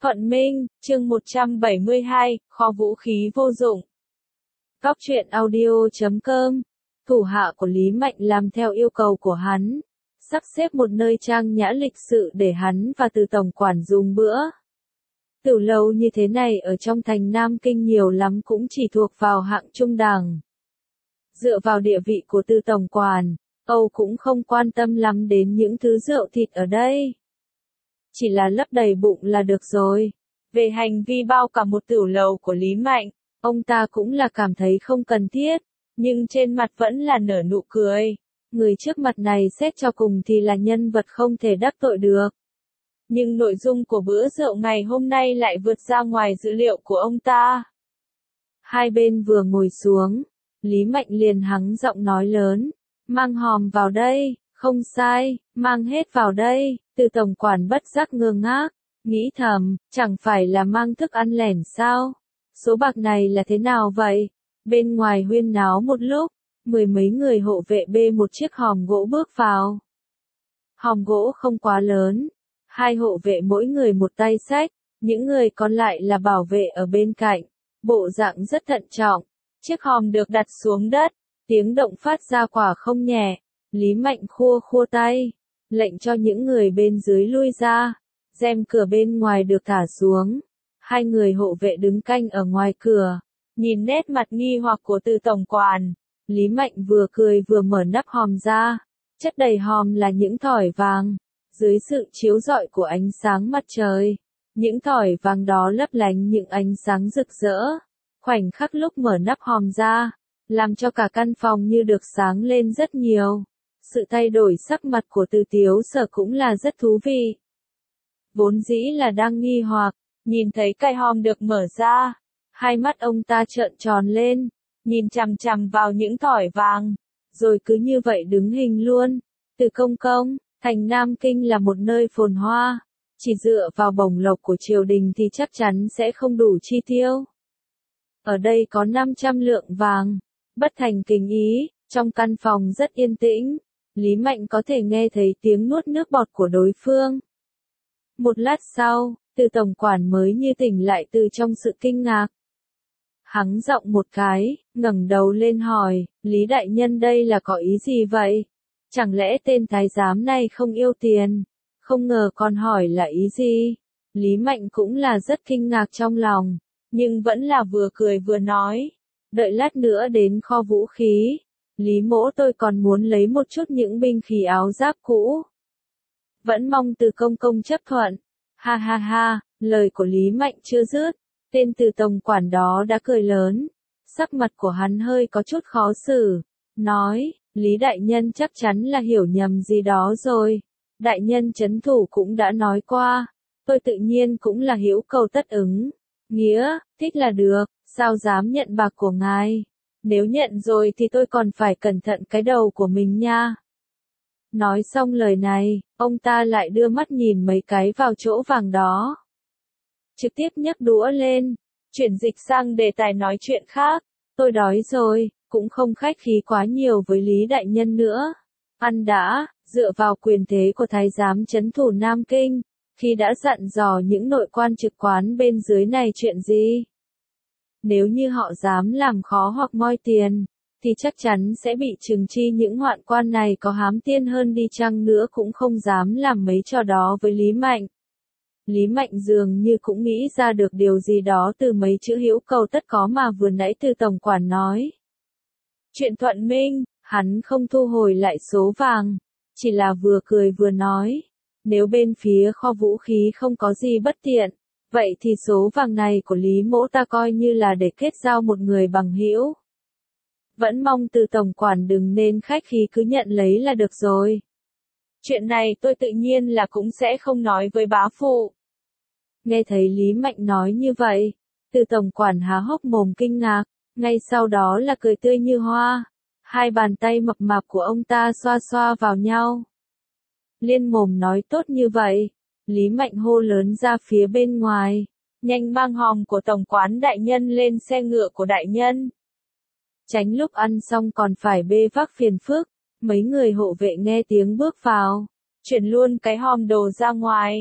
Thuận Minh, chương 172, kho vũ khí vô dụng. Góc truyện audio.com. Thủ hạ của Lý Mạnh làm theo yêu cầu của hắn, sắp xếp một nơi trang nhã lịch sự để hắn và Từ tổng quản dùng bữa. Tiểu lầu như thế này ở trong thành Nam Kinh nhiều lắm cũng chỉ thuộc vào hạng trung đẳng. Dựa vào địa vị của Từ tổng quản, Âu cũng không quan tâm lắm đến những thứ rượu thịt ở đây. Chỉ là lấp đầy bụng là được rồi. Về hành vi bao cả một tiểu lầu của Lý Mạnh, ông ta cũng là cảm thấy không cần thiết, nhưng trên mặt vẫn là nở nụ cười. Người trước mặt này xét cho cùng thì là nhân vật không thể đắc tội được. Nhưng nội dung của bữa rượu ngày hôm nay lại vượt ra ngoài dữ liệu của ông ta. Hai bên vừa ngồi xuống, Lý Mạnh liền hắng giọng nói lớn, mang hòm vào đây. Không sai, mang hết vào đây. Từ tổng quản bất giác ngơ ngác, nghĩ thầm, chẳng phải là mang thức ăn lẻn sao? Số bạc này là thế nào vậy? Bên ngoài huyên náo một lúc, mười mấy người hộ vệ bê một chiếc hòm gỗ bước vào. Hòm gỗ không quá lớn, hai hộ vệ mỗi người một tay xách, những người còn lại là bảo vệ ở bên cạnh, bộ dạng rất thận trọng. Chiếc hòm được đặt xuống đất, tiếng động phát ra quả không nhẹ. Lý Mạnh khua khua tay, lệnh cho những người bên dưới lui ra, rèm cửa bên ngoài được thả xuống. Hai người hộ vệ đứng canh ở ngoài cửa, nhìn nét mặt nghi hoặc của Từ tổng quản. Lý Mạnh vừa cười vừa mở nắp hòm ra, chất đầy hòm là những thỏi vàng. Dưới sự chiếu rọi của ánh sáng mặt trời, những thỏi vàng đó lấp lánh những ánh sáng rực rỡ. Khoảnh khắc lúc mở nắp hòm ra, làm cho cả căn phòng như được sáng lên rất nhiều. Sự thay đổi sắc mặt của Từ Tiếu Sở cũng là rất thú vị. Vốn dĩ là đang nghi hoặc, nhìn thấy cái hòm được mở ra, hai mắt ông ta trợn tròn lên, nhìn chằm chằm vào những thỏi vàng, rồi cứ như vậy đứng hình luôn. Từ công công, thành Nam Kinh là một nơi phồn hoa, chỉ dựa vào bổng lộc của triều đình thì chắc chắn sẽ không đủ chi tiêu. Ở đây có 500 lượng vàng, bất thành kính ý, trong căn phòng rất yên tĩnh. Lý Mạnh có thể nghe thấy tiếng nuốt nước bọt của đối phương. Một lát sau, Từ tổng quản mới như tỉnh lại từ trong sự kinh ngạc. Hắng giọng một cái, ngẩng đầu lên hỏi, Lý đại nhân đây là có ý gì vậy? Chẳng lẽ tên thái giám này không yêu tiền? Không ngờ còn hỏi là ý gì? Lý Mạnh cũng là rất kinh ngạc trong lòng, nhưng vẫn là vừa cười vừa nói, đợi lát nữa đến kho vũ khí. Lý mỗ tôi còn muốn lấy một chút những binh khí áo giáp cũ. Vẫn mong Từ công công chấp thuận. Ha ha ha, lời của Lý Mạnh chưa dứt, tên Từ tổng quản đó đã cười lớn. Sắc mặt của hắn hơi có chút khó xử, nói, Lý đại nhân chắc chắn là hiểu nhầm gì đó rồi. Đại nhân trấn thủ cũng đã nói qua, tôi tự nhiên cũng là hữu cầu tất ứng. Nghĩa, thích là được, sao dám nhận bạc của ngài? Nếu nhận rồi thì tôi còn phải cẩn thận cái đầu của mình nha. Nói xong lời này, ông ta lại đưa mắt nhìn mấy cái vào chỗ vàng đó. Trực tiếp nhấc đũa lên, chuyển dịch sang đề tài nói chuyện khác. Tôi đói rồi, cũng không khách khí quá nhiều với Lý đại nhân nữa. Ăn đã, dựa vào quyền thế của thái giám trấn thủ Nam Kinh, khi đã dặn dò những nội quan trực quán bên dưới này chuyện gì. Nếu như họ dám làm khó hoặc moi tiền, thì chắc chắn sẽ bị trừng trị. Những hoạn quan này có hám tiền hơn đi chăng nữa cũng không dám làm mấy trò đó với Lý Mạnh. Lý Mạnh dường như cũng nghĩ ra được điều gì đó từ mấy chữ hữu cầu tất có mà vừa nãy Từ tổng quản nói. Chuyện Thuận Minh, hắn không thu hồi lại số vàng, chỉ là vừa cười vừa nói, nếu bên phía kho vũ khí không có gì bất tiện, vậy thì số vàng này của Lý mỗ ta coi như là để kết giao một người bằng hữu. Vẫn mong Từ tổng quản đừng nên khách khí, cứ nhận lấy là được rồi. Chuyện này tôi tự nhiên là cũng sẽ không nói với bá phụ. Nghe thấy Lý Mạnh nói như vậy, Từ tổng quản há hốc mồm kinh ngạc, ngay sau đó là cười tươi như hoa. Hai bàn tay mập mạp của ông ta xoa xoa vào nhau. Liên mồm nói tốt như vậy. Lý Mạnh hô lớn ra phía bên ngoài, nhanh mang hòm của tổng quán đại nhân lên xe ngựa của đại nhân. Tránh lúc ăn xong còn phải bê vác phiền phức. Mấy người hộ vệ nghe tiếng bước vào, chuyển luôn cái hòm đồ ra ngoài.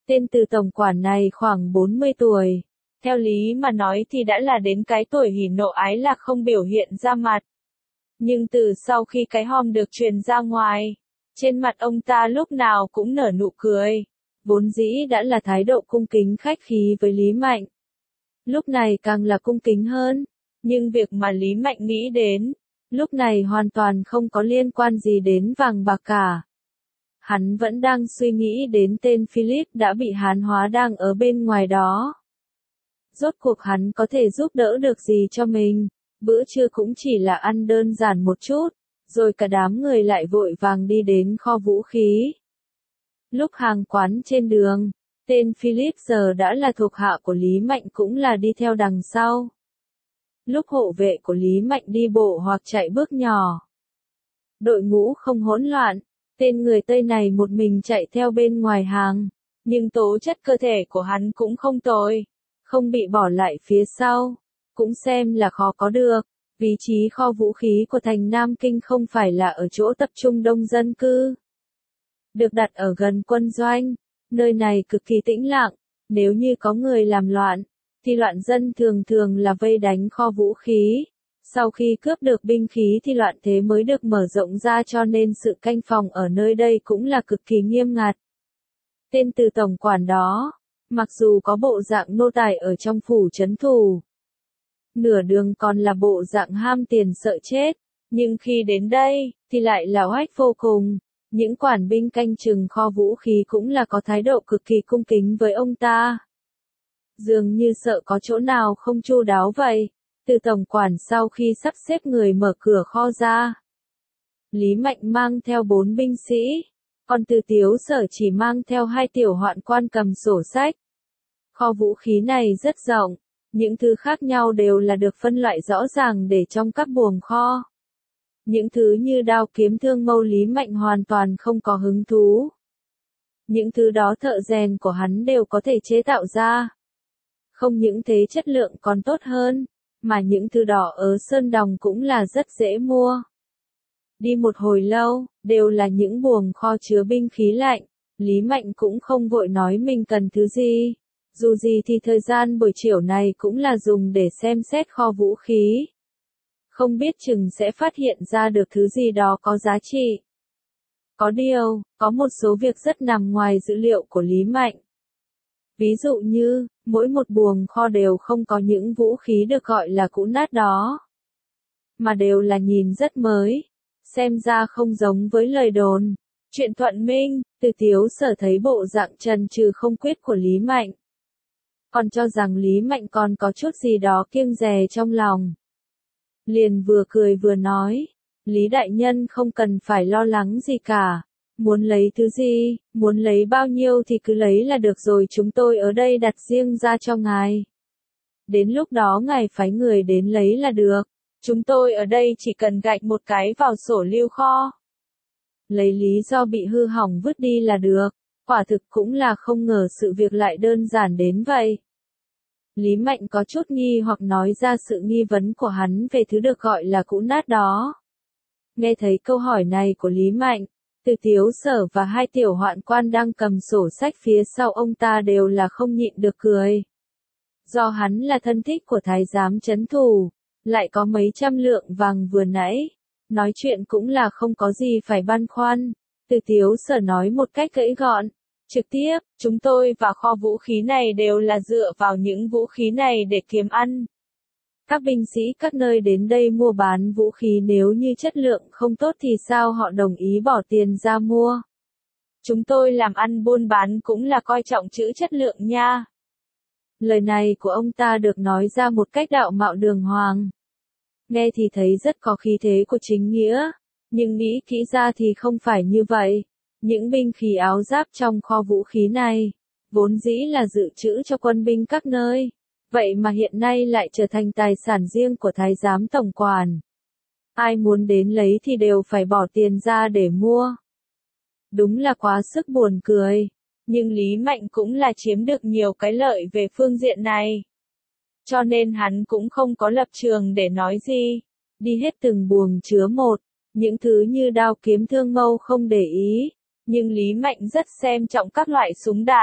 Tên Từ tổng quản này khoảng 40 tuổi. Theo lý mà nói thì đã là đến cái tuổi hỉ nộ ái lạc không biểu hiện ra mặt. Nhưng từ sau khi cái hòm được truyền ra ngoài, trên mặt ông ta lúc nào cũng nở nụ cười. Vốn dĩ đã là thái độ cung kính khách khí với Lý Mạnh. Lúc này càng là cung kính hơn. Nhưng việc mà Lý Mạnh nghĩ đến, lúc này hoàn toàn không có liên quan gì đến vàng bạc cả. Hắn vẫn đang suy nghĩ đến tên Philip đã bị hán hóa đang ở bên ngoài đó. Rốt cuộc hắn có thể giúp đỡ được gì cho mình, bữa trưa cũng chỉ là ăn đơn giản một chút, rồi cả đám người lại vội vàng đi đến kho vũ khí. Lúc hàng quán trên đường, tên Philip giờ đã là thuộc hạ của Lý Mạnh cũng là đi theo đằng sau. Lúc hộ vệ của Lý Mạnh đi bộ hoặc chạy bước nhỏ, đội ngũ không hỗn loạn, tên người Tây này một mình chạy theo bên ngoài hàng, nhưng tố chất cơ thể của hắn cũng không tồi, không bị bỏ lại phía sau, cũng xem là khó có được. Vị trí kho vũ khí của thành Nam Kinh không phải là ở chỗ tập trung đông dân cư, được đặt ở gần quân doanh, nơi này cực kỳ tĩnh lặng, nếu như có người làm loạn, thì loạn dân thường thường là vây đánh kho vũ khí. Sau khi cướp được binh khí thì loạn thế mới được mở rộng ra, cho nên sự canh phòng ở nơi đây cũng là cực kỳ nghiêm ngặt. Tên Từ tổng quản đó, mặc dù có bộ dạng nô tài ở trong phủ trấn thủ, nửa đường còn là bộ dạng ham tiền sợ chết, nhưng khi đến đây, thì lại là oách vô cùng. Những quản binh canh chừng kho vũ khí cũng là có thái độ cực kỳ cung kính với ông ta. Dường như sợ có chỗ nào không chu đáo vậy. Từ tổng quản sau khi sắp xếp người mở cửa kho ra, Lý Mạnh mang theo 4 binh sĩ, còn Từ Tiếu Sở chỉ mang theo 2 tiểu hoạn quan cầm sổ sách. Kho vũ khí này rất rộng, những thứ khác nhau đều là được phân loại rõ ràng để trong các buồng kho. Những thứ như đao kiếm thương mâu Lý Mạnh hoàn toàn không có hứng thú. Những thứ đó thợ rèn của hắn đều có thể chế tạo ra. Không những thế chất lượng còn tốt hơn, mà những thứ đó ở Sơn Đồng cũng là rất dễ mua. Đi một hồi lâu, đều là những buồng kho chứa binh khí lạnh, Lý Mạnh cũng không vội nói mình cần thứ gì. Dù gì thì thời gian buổi chiều này cũng là dùng để xem xét kho vũ khí. Không biết chừng sẽ phát hiện ra được thứ gì đó có giá trị. Có điều, có một số việc rất nằm ngoài dữ liệu của Lý Mạnh. Ví dụ như, mỗi một buồng kho đều không có những vũ khí được gọi là cũ nát đó, mà đều là nhìn rất mới, xem ra không giống với lời đồn. Chuyện Thuận Minh, Từ Tiếu Sở thấy bộ dạng trần trừ không quyết của Lý Mạnh, còn cho rằng Lý Mạnh còn có chút gì đó kiêng dè trong lòng. Liền vừa cười vừa nói, Lý đại nhân không cần phải lo lắng gì cả, muốn lấy thứ gì, muốn lấy bao nhiêu thì cứ lấy là được rồi, chúng tôi ở đây đặt riêng ra cho ngài. Đến lúc đó ngài phái người đến lấy là được, chúng tôi ở đây chỉ cần gạch một cái vào sổ lưu kho. Lấy lý do bị hư hỏng vứt đi là được, quả thực cũng là không ngờ sự việc lại đơn giản đến vậy. Lý Mạnh có chút nghi hoặc nói ra sự nghi vấn của hắn về thứ được gọi là cũ nát đó. Nghe thấy câu hỏi này của Lý Mạnh, Từ Tiếu Sở và 2 tiểu hoạn quan đang cầm sổ sách phía sau ông ta đều là không nhịn được cười. Do hắn là thân thích của thái giám trấn thủ, lại có mấy trăm lượng vàng vừa nãy, nói chuyện cũng là không có gì phải băn khoăn. Từ Tiếu Sở nói một cách gãy gọn, trực tiếp, chúng tôi và kho vũ khí này đều là dựa vào những vũ khí này để kiếm ăn. Các binh sĩ các nơi đến đây mua bán vũ khí nếu như chất lượng không tốt thì sao họ đồng ý bỏ tiền ra mua. Chúng tôi làm ăn buôn bán cũng là coi trọng chữ chất lượng nha. Lời này của ông ta được nói ra một cách đạo mạo đường hoàng. Nghe thì thấy rất có khí thế của chính nghĩa, nhưng nghĩ kỹ ra thì không phải như vậy. Những binh khí áo giáp trong kho vũ khí này, vốn dĩ là dự trữ cho quân binh các nơi. Vậy mà hiện nay lại trở thành tài sản riêng của thái giám tổng quản. Ai muốn đến lấy thì đều phải bỏ tiền ra để mua. Đúng là quá sức buồn cười. Nhưng Lý Mạnh cũng là chiếm được nhiều cái lợi về phương diện này. Cho nên hắn cũng không có lập trường để nói gì. Đi hết từng buồng chứa một. Những thứ như đao kiếm thương mâu không để ý. Nhưng Lý Mạnh rất xem trọng các loại súng đạn.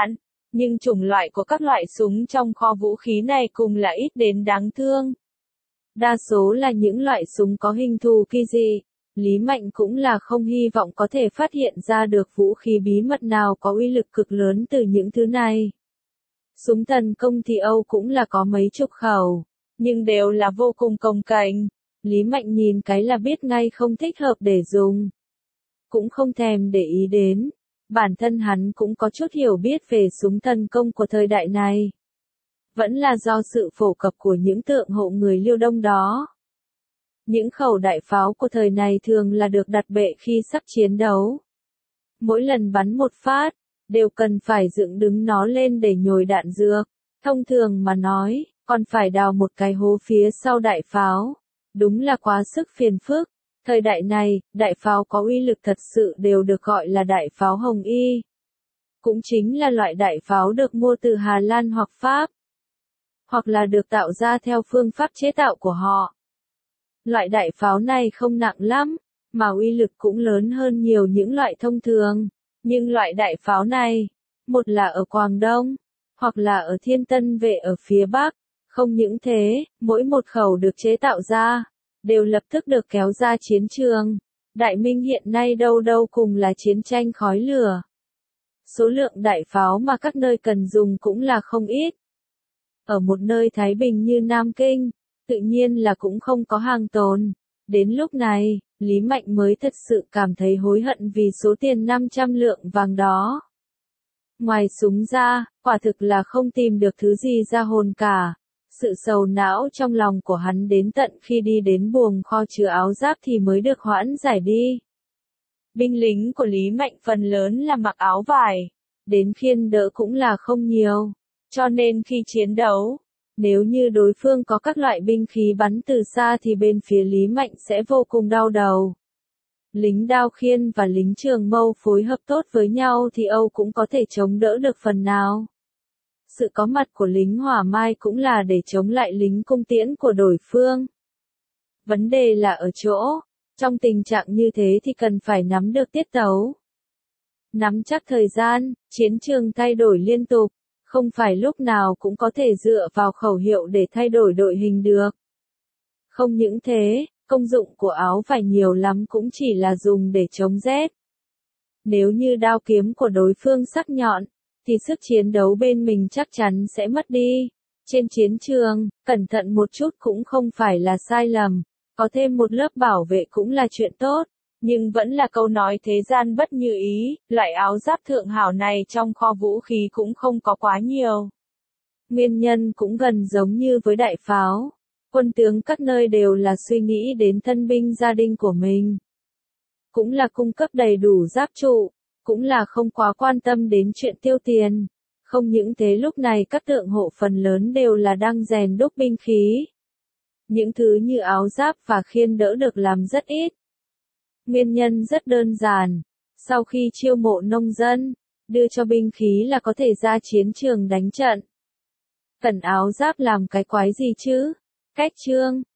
Nhưng chủng loại của các loại súng trong kho vũ khí này cùng là ít đến đáng thương. Đa số là những loại súng có hình thù kỳ dị. Lý Mạnh cũng là không hy vọng có thể phát hiện ra được vũ khí bí mật nào có uy lực cực lớn từ những thứ này. Súng tấn công thì Âu cũng là có mấy chục khẩu, nhưng đều là vô cùng cồng kềnh. Lý Mạnh nhìn cái là biết ngay không thích hợp để dùng. Cũng không thèm để ý đến. Bản thân hắn cũng có chút hiểu biết về súng tấn công của thời đại này. Vẫn là do sự phổ cập của những tượng hộ người Liêu Đông đó. Những khẩu đại pháo của thời này thường là được đặt bệ khi sắp chiến đấu. Mỗi lần bắn một phát, đều cần phải dựng đứng nó lên để nhồi đạn dược. Thông thường mà nói, còn phải đào một cái hố phía sau đại pháo. Đúng là quá sức phiền phức. Thời đại này, đại pháo có uy lực thật sự đều được gọi là đại pháo Hồng Y. Cũng chính là loại đại pháo được mua từ Hà Lan hoặc Pháp. Hoặc là được tạo ra theo phương pháp chế tạo của họ. Loại đại pháo này không nặng lắm, mà uy lực cũng lớn hơn nhiều những loại thông thường. Nhưng loại đại pháo này, một là ở Quảng Đông, hoặc là ở Thiên Tân Vệ ở phía Bắc. Không những thế, mỗi một khẩu được chế tạo ra, đều lập tức được kéo ra chiến trường. Đại Minh hiện nay đâu đâu cùng là chiến tranh khói lửa. Số lượng đại pháo mà các nơi cần dùng cũng là không ít. Ở một nơi thái bình như Nam Kinh, tự nhiên là cũng không có hàng tồn. Đến lúc này, Lý Mạnh mới thật sự cảm thấy hối hận vì số tiền 500 lượng vàng đó. Ngoài súng ra, quả thực là không tìm được thứ gì ra hồn cả. Sự sầu não trong lòng của hắn đến tận khi đi đến buồng kho chứa áo giáp thì mới được hoãn giải đi. Binh lính của Lý Mạnh phần lớn là mặc áo vải, đến khiên đỡ cũng là không nhiều. Cho nên khi chiến đấu, nếu như đối phương có các loại binh khí bắn từ xa thì bên phía Lý Mạnh sẽ vô cùng đau đầu. Lính đao khiên và lính trường mâu phối hợp tốt với nhau thì Âu cũng có thể chống đỡ được phần nào. Sự có mặt của lính hỏa mai cũng là để chống lại lính cung tiễn của đối phương. Vấn đề là ở chỗ, trong tình trạng như thế thì cần phải nắm được tiết tấu. Nắm chắc thời gian, chiến trường thay đổi liên tục, không phải lúc nào cũng có thể dựa vào khẩu hiệu để thay đổi đội hình được. Không những thế, công dụng của áo vải nhiều lắm cũng chỉ là dùng để chống rét. Nếu như đao kiếm của đối phương sắc nhọn, thì sức chiến đấu bên mình chắc chắn sẽ mất đi. Trên chiến trường, cẩn thận một chút cũng không phải là sai lầm, có thêm một lớp bảo vệ cũng là chuyện tốt. Nhưng vẫn là câu nói thế gian bất như ý, loại áo giáp thượng hảo này trong kho vũ khí cũng không có quá nhiều. Nguyên nhân cũng gần giống như với đại pháo. Quân tướng các nơi đều là suy nghĩ đến thân binh gia đình của mình. Cũng là cung cấp đầy đủ giáp trụ, cũng là không quá quan tâm đến chuyện tiêu tiền. Không những thế lúc này các tượng hộ phần lớn đều là đang rèn đúc binh khí. Những thứ như áo giáp và khiên đỡ được làm rất ít. Nguyên nhân rất đơn giản, sau khi chiêu mộ nông dân, đưa cho binh khí là có thể ra chiến trường đánh trận. Cần áo giáp làm cái quái gì chứ? Cách chương,